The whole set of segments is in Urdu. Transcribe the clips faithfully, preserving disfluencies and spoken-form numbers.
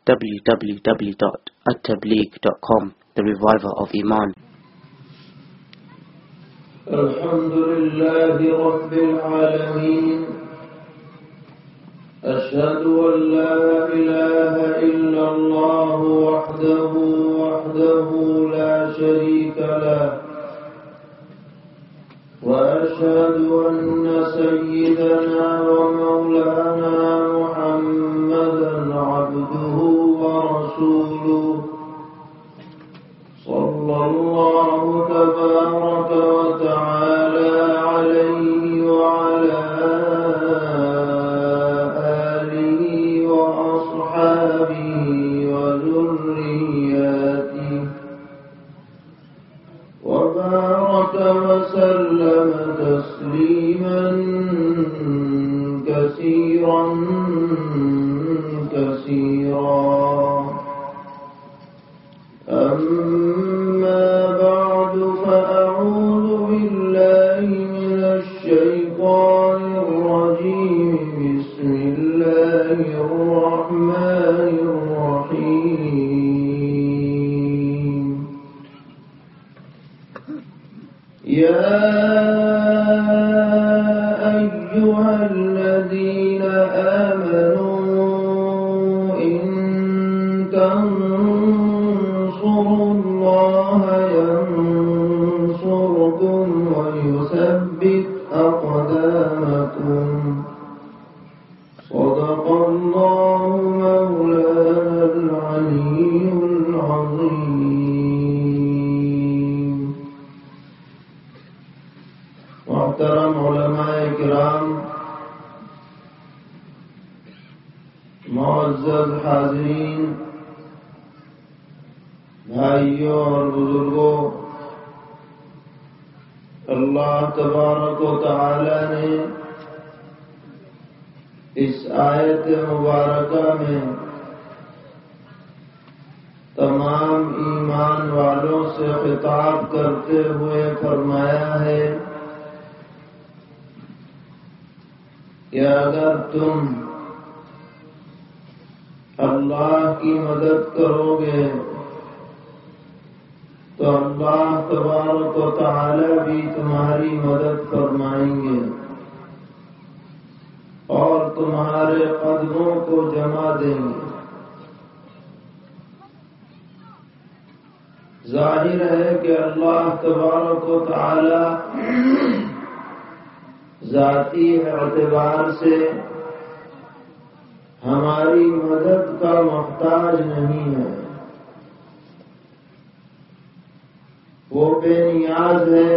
w w w dot at tabligh dot com, the reviver of Iman. Alhamdulillahi Rabbil Alameen. Ashhadu an la ilaha illa Allah wahdahu wahdahu la sharika lah. وأشهد أن سيدنا ومولانا محمدا عبده ورسوله صلى الله تبارك وتعالى عليه وعلى آله وأصحابه وذرياته وبارك وسلم تسليما كثيرا كثيرا. أما بعد فأعوذ بالله من الشيطان الرجيم. بسم الله الرحمن الرحيم. يا أيها الذين آمنوا إن تنصروا الله ينصركم ويثبت أقدامكم. صدق الله مولانا العلي العظيم. محترم علماء کرام، معزز حاضرین، بھائیوں اور بزرگوں، اللہ تبارک و تعالی نے اس آیت مبارکہ میں تمام ایمان والوں سے خطاب کرتے ہوئے فرمایا ہے کہ اگر تم اللہ کی مدد کرو گے تو اللہ تبارک و تعالی بھی تمہاری مدد فرمائیں گے اور تمہارے قدموں کو جما دیں گے. ظاہر ہے کہ اللہ تبارک و تعالی ذاتی اعتبار سے ہماری مدد کا محتاج نہیں ہے. وہ بے نیاز ہے،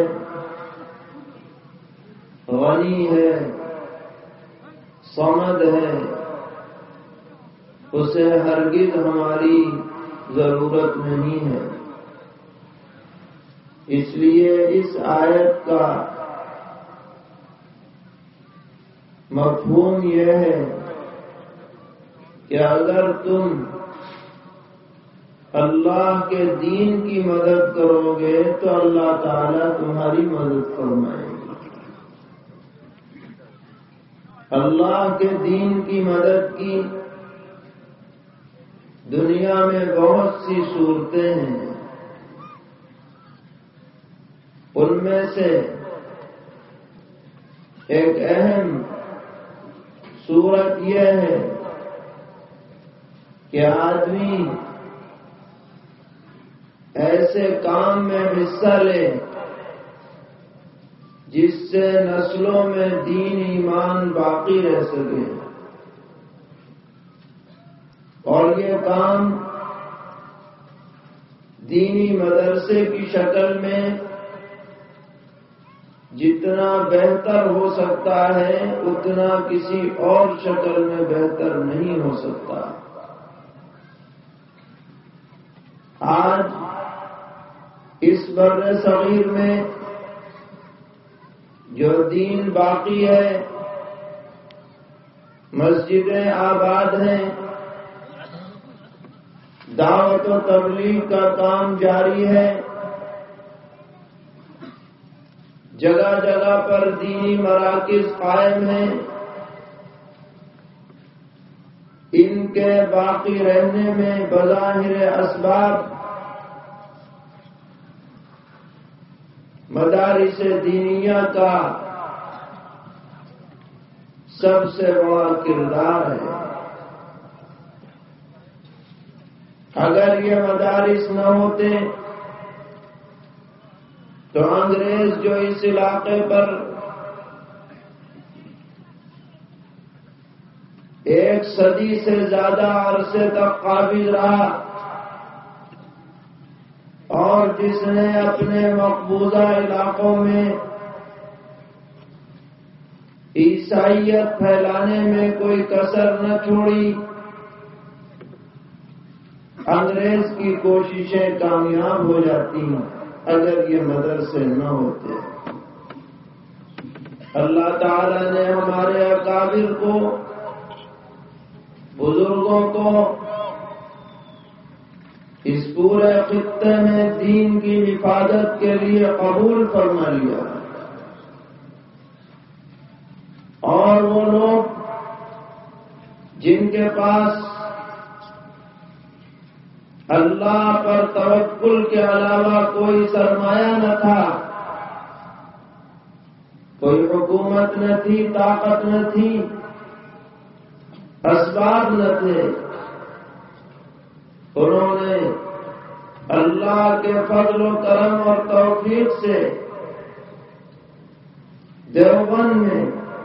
غنی ہے، صمد ہے، اسے ہرگز ہماری ضرورت نہیں ہے. اس لیے اس آیت کا مفہوم یہ ہے کہ اگر تم اللہ کے دین کی مدد کرو گے تو اللہ تعالیٰ تمہاری مدد فرمائے گا. اللہ کے دین کی مدد کی دنیا میں بہت سی صورتیں ہیں. ان میں سے ایک اہم صورت یہ ہے کہ آدمی ایسے کام میں حصہ لے جس سے نسلوں میں دین ایمان باقی رہ سکے، اور یہ کام دینی مدرسے کی شکل میں جتنا بہتر ہو سکتا ہے اتنا کسی اور شکل میں بہتر نہیں ہو سکتا. آج اس بر صغیر میں جو دین باقی ہے، مسجدیں آباد ہیں، دعوت و تبلیغ کا کام جاری ہے، جگہ جگہ پر دینی مراکز قائم ہیں. ان کے باقی رہنے میں بظاہر اسباب مدارس دینیہ کا سب سے بڑا کردار ہے۔ اگر یہ مدارس نہ ہوتے تو انگریز جو اس علاقے پر ایک صدی سے زیادہ عرصے تک قابض رہا اور جس نے اپنے مقبوضہ علاقوں میں عیسائیت پھیلانے میں کوئی کسر نہ چھوڑی، انگریز کی کوششیں کامیاب ہو جاتی ہیں اگر یہ مدرسے نہ ہوتے۔ اللہ تعالی نے ہمارے اکابر کو، بزرگوں کو اس پورے خطے میں دین کی حفاظت کے لیے قبول فرما لیا، اور وہ لوگ جن کے پاس اللہ پر توکل کے علاوہ کوئی سرمایہ نہ تھا، کوئی حکومت نہ تھی، طاقت نہ تھی، اسباب نہ تھے، انہوں نے اللہ کے فضل و کرم اور توفیق سے دیوبند میں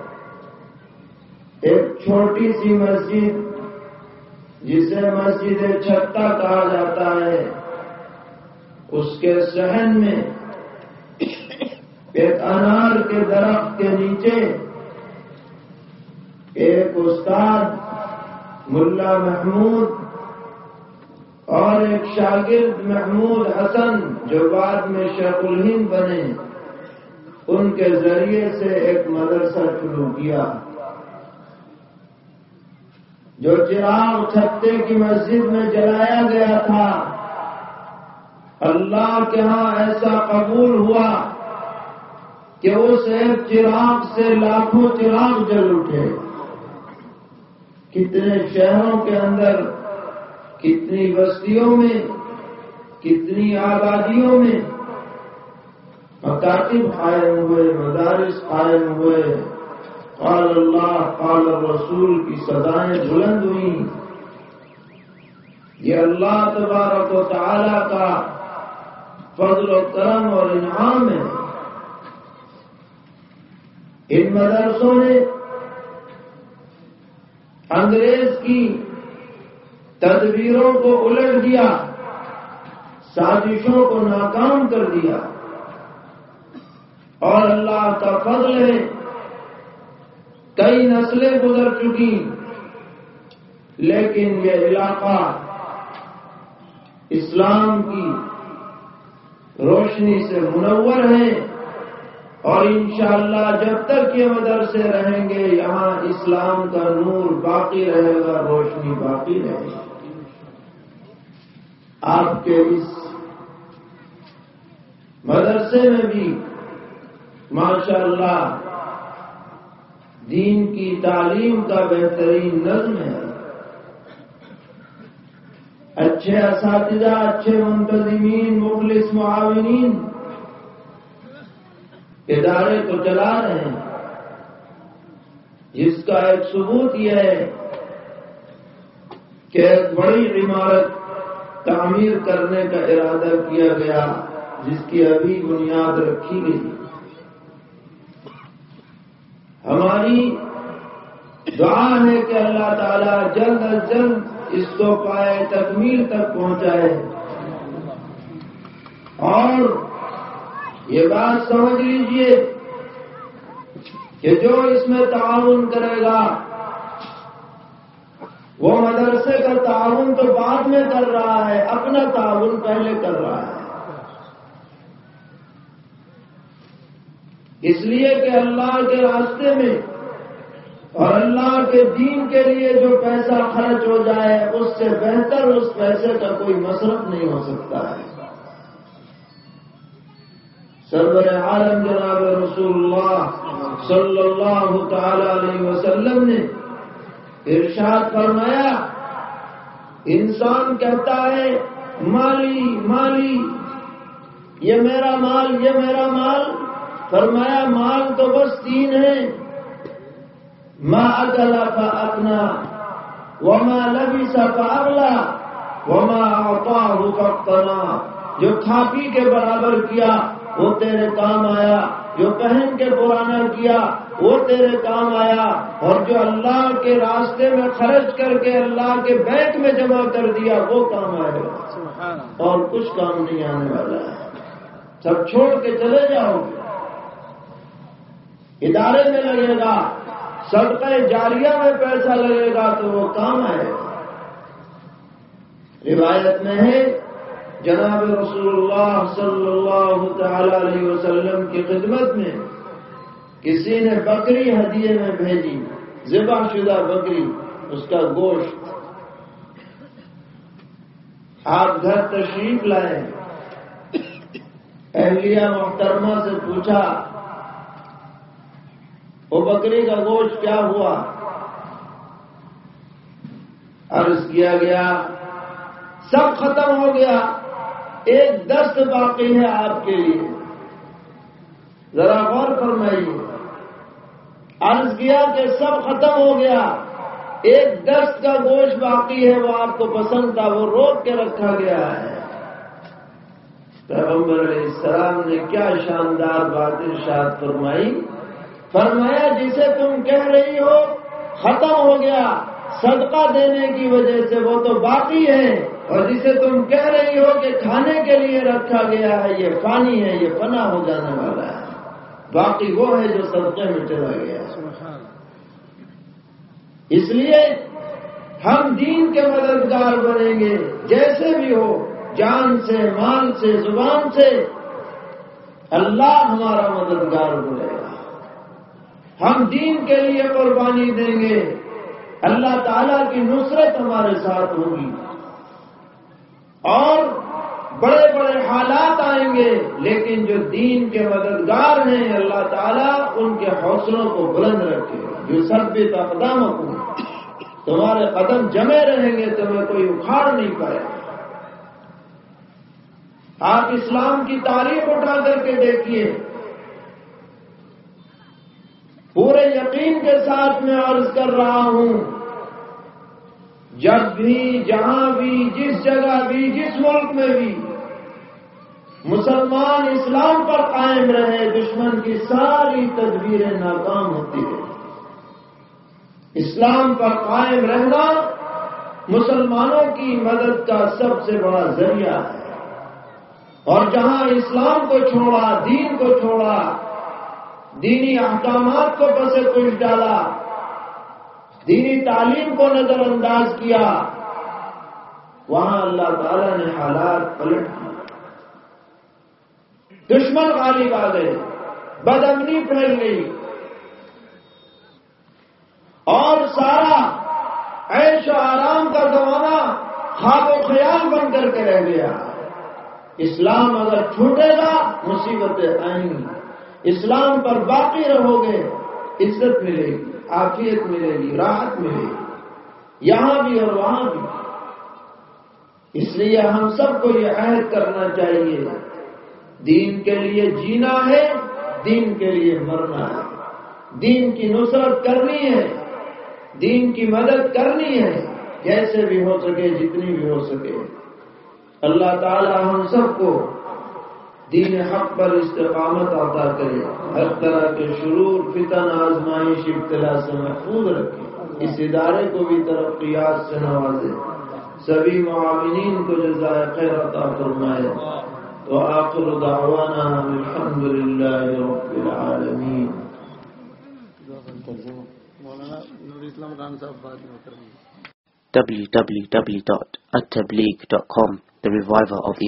ایک چھوٹی سی مسجد جسے مسجد چھتا کہا جاتا ہے، اس کے صحن میں ایک انار کے درخت کے نیچے ایک استاد ملا محمود اور ایک شاگرد محمود حسن جو بعد میں شیخ الہند بنے، ان کے ذریعے سے ایک مدرسہ شروع کیا۔ جو چراغ چھتے کی مسجد میں جلایا گیا تھا، اللہ کے ہاں ایسا قبول ہوا کہ اس ایک چراغ سے لاکھوں چراغ جل اٹھے۔ کتنے شہروں کے اندر، کتنی بستیوں میں، کتنی آبادیوں میں مکاتب قائم ہوئے، مدارس قائم ہوئے، قال اللہ قال الرسول کی صدائیں بلند ہوئیں۔ یہ اللہ تبارک و تعالی کا فضل و کرم اور انعام ہے۔ ان مدرسوں نے انگریز کی تدبیروں کو الٹ دیا، سازشوں کو ناکام کر دیا، اور اللہ کا فضل ہے کئی نسلیں گزر چکی، لیکن یہ علاقہ اسلام کی روشنی سے منور ہے، اور انشاءاللہ جب تک یہ مدرسے رہیں گے یہاں اسلام کا نور باقی رہے گا، روشنی باقی رہے گی۔ آپ کے اس مدرسے میں بھی ماشاءاللہ دین کی تعلیم کا بہترین نظم ہے، اچھے اساتذہ، اچھے منتظمین، مخلص معاونین ادارے کو چلا رہے ہیں، جس کا ایک ثبوت یہ ہے کہ ایک بڑی عمارت تعمیر کرنے کا ارادہ کیا گیا، جس کی ابھی بنیاد رکھی گئی۔ ہماری دعا ہے کہ اللہ تعالیٰ جلد از جلد اس کو پائے تکمیل تک پہنچائے، اور یہ بات سمجھ لیجئے کہ جو اس میں تعاون کرے گا وہ مدرسے کا تعاون تو بعد میں کر رہا ہے، اپنا تعاون پہلے کر رہا ہے، اس لیے کہ اللہ کے راستے میں اور اللہ کے دین کے لیے جو پیسہ خرچ ہو جائے اس سے بہتر اس پیسے کا کوئی مصرف نہیں ہو سکتا ہے۔ سرور عالم جناب رسول اللہ صلی اللہ تعالی علیہ وسلم نے ارشاد فرمایا انسان کہتا ہے مالی مالی، یہ میرا مال، یہ میرا مال. فرمایا مال تو بس تین ہیں، ما اکل فاغنى وما لبس فاغلى وما اعطاه فاقتنى. جو کھا پی کے برابر کیا وہ تیرے کام آیا، جو پہن کے پرانا کیا وہ تیرے کام آیا، اور جو اللہ کے راستے میں خرچ کر کے اللہ کے بینک میں جمع کر دیا وہ کام آئے گا، اور کچھ کام نہیں آنے والا ہے. سب چھوڑ کے چلے جاؤ گے. ادارے میں لگے گا، صدقہ جاریہ میں پیسہ لگے گا تو وہ کام آئے گا. روایت میں ہے جناب رسول اللہ صلی اللہ تعالی علیہ وسلم کی خدمت میں کسی نے بکری ہدیے میں بھیجی، ذبح شدہ بکری، اس کا گوشت. آپ گھر تشریف لائے، اہلیہ محترمہ سے پوچھا وہ بکری کا گوشت کیا ہوا؟ عرض کیا گیا سب ختم ہو گیا، ایک دست باقی ہے آپ کے لیے. ذرا غور فرمائیے. عرض کیا کہ سب ختم ہو گیا، ایک دست کا گوشت باقی ہے، وہ آپ کو پسند تھا، وہ روک کے رکھا گیا ہے. پیغمبر علیہ السلام نے کیا شاندار بات ارشاد فرمائی. فرمایا جسے تم کہہ رہی ہو ختم ہو گیا صدقہ دینے کی وجہ سے وہ تو باقی ہے، اور جسے تم کہہ رہی ہو کہ کھانے کے لیے رکھا گیا ہے یہ فانی ہے، یہ فنا ہو جانے والا ہے، باقی وہ ہے جو صدقے میں چلا گیا. اس لیے ہم دین کے مددگار بنیں گے، جیسے بھی ہو، جان سے، مال سے، زبان سے. اللہ ہمارا مددگار بنے گا. ہم دین کے لیے قربانی دیں گے، اللہ تعالیٰ کی نصرت ہمارے ساتھ ہوگی، اور بڑے بڑے حالات آئیں گے، لیکن جو دین کے مددگار ہیں اللہ تعالیٰ ان کے حوصلوں کو بلند رکھے. جو ثبت اقدامکم، تمہارے قدم جمے رہیں گے، تمہیں کوئی اکھاڑ نہیں پائے. آپ اسلام کی تاریخ اٹھا کر کے دیکھیے. پورے یقین کے ساتھ میں عرض کر رہا ہوں، جب بھی، جہاں بھی، جس جگہ بھی، جس ملک میں بھی مسلمان اسلام پر قائم رہے، دشمن کی ساری تدبیریں ناکام ہوتی ہیں. اسلام پر قائم رہنا مسلمانوں کی مدد کا سب سے بڑا ذریعہ ہے. اور جہاں اسلام کو چھوڑا، دین کو چھوڑا، دینی احکامات کو پس پش ڈالا، دینی تعلیم کو نظر انداز کیا، وہاں اللہ تعالیٰ نے حالات پلٹ دیے. دشمن غالب آ گئے، بدامنی پھیل گئی، اور سارا عیش و آرام کا زمانہ خواب و خیال بن کر کے رہ گیا. اسلام اگر چھوٹے گا مصیبتیں آئیں گی، اسلام پر باقی رہو گے عزت ملے گی، عافیت ملے گی، راحت ملے گی، یہاں بھی اور وہاں بھی. اس لیے ہم سب کو یہ عہد کرنا چاہیے، دین کے لیے جینا ہے، دین کے لیے مرنا ہے، دین کی نصرت کرنی ہے، دین کی مدد کرنی ہے، جیسے بھی ہو سکے، جتنی بھی ہو سکے. اللہ تعالی ہم سب کو دین حق پر استقامت عطا کرے، ہر طرح کے شرور، فتن، آزمائش، ابتلا سے محفوظ رکھے. اس ادارے کو بھی ترقیات سے نوازے، سبھی معاونین کو جزائے خیر عطا فرمائے. تو آخر دعوانا الحمد للہ رب العالمین. w w w dot at tabligh dot com, the reviver of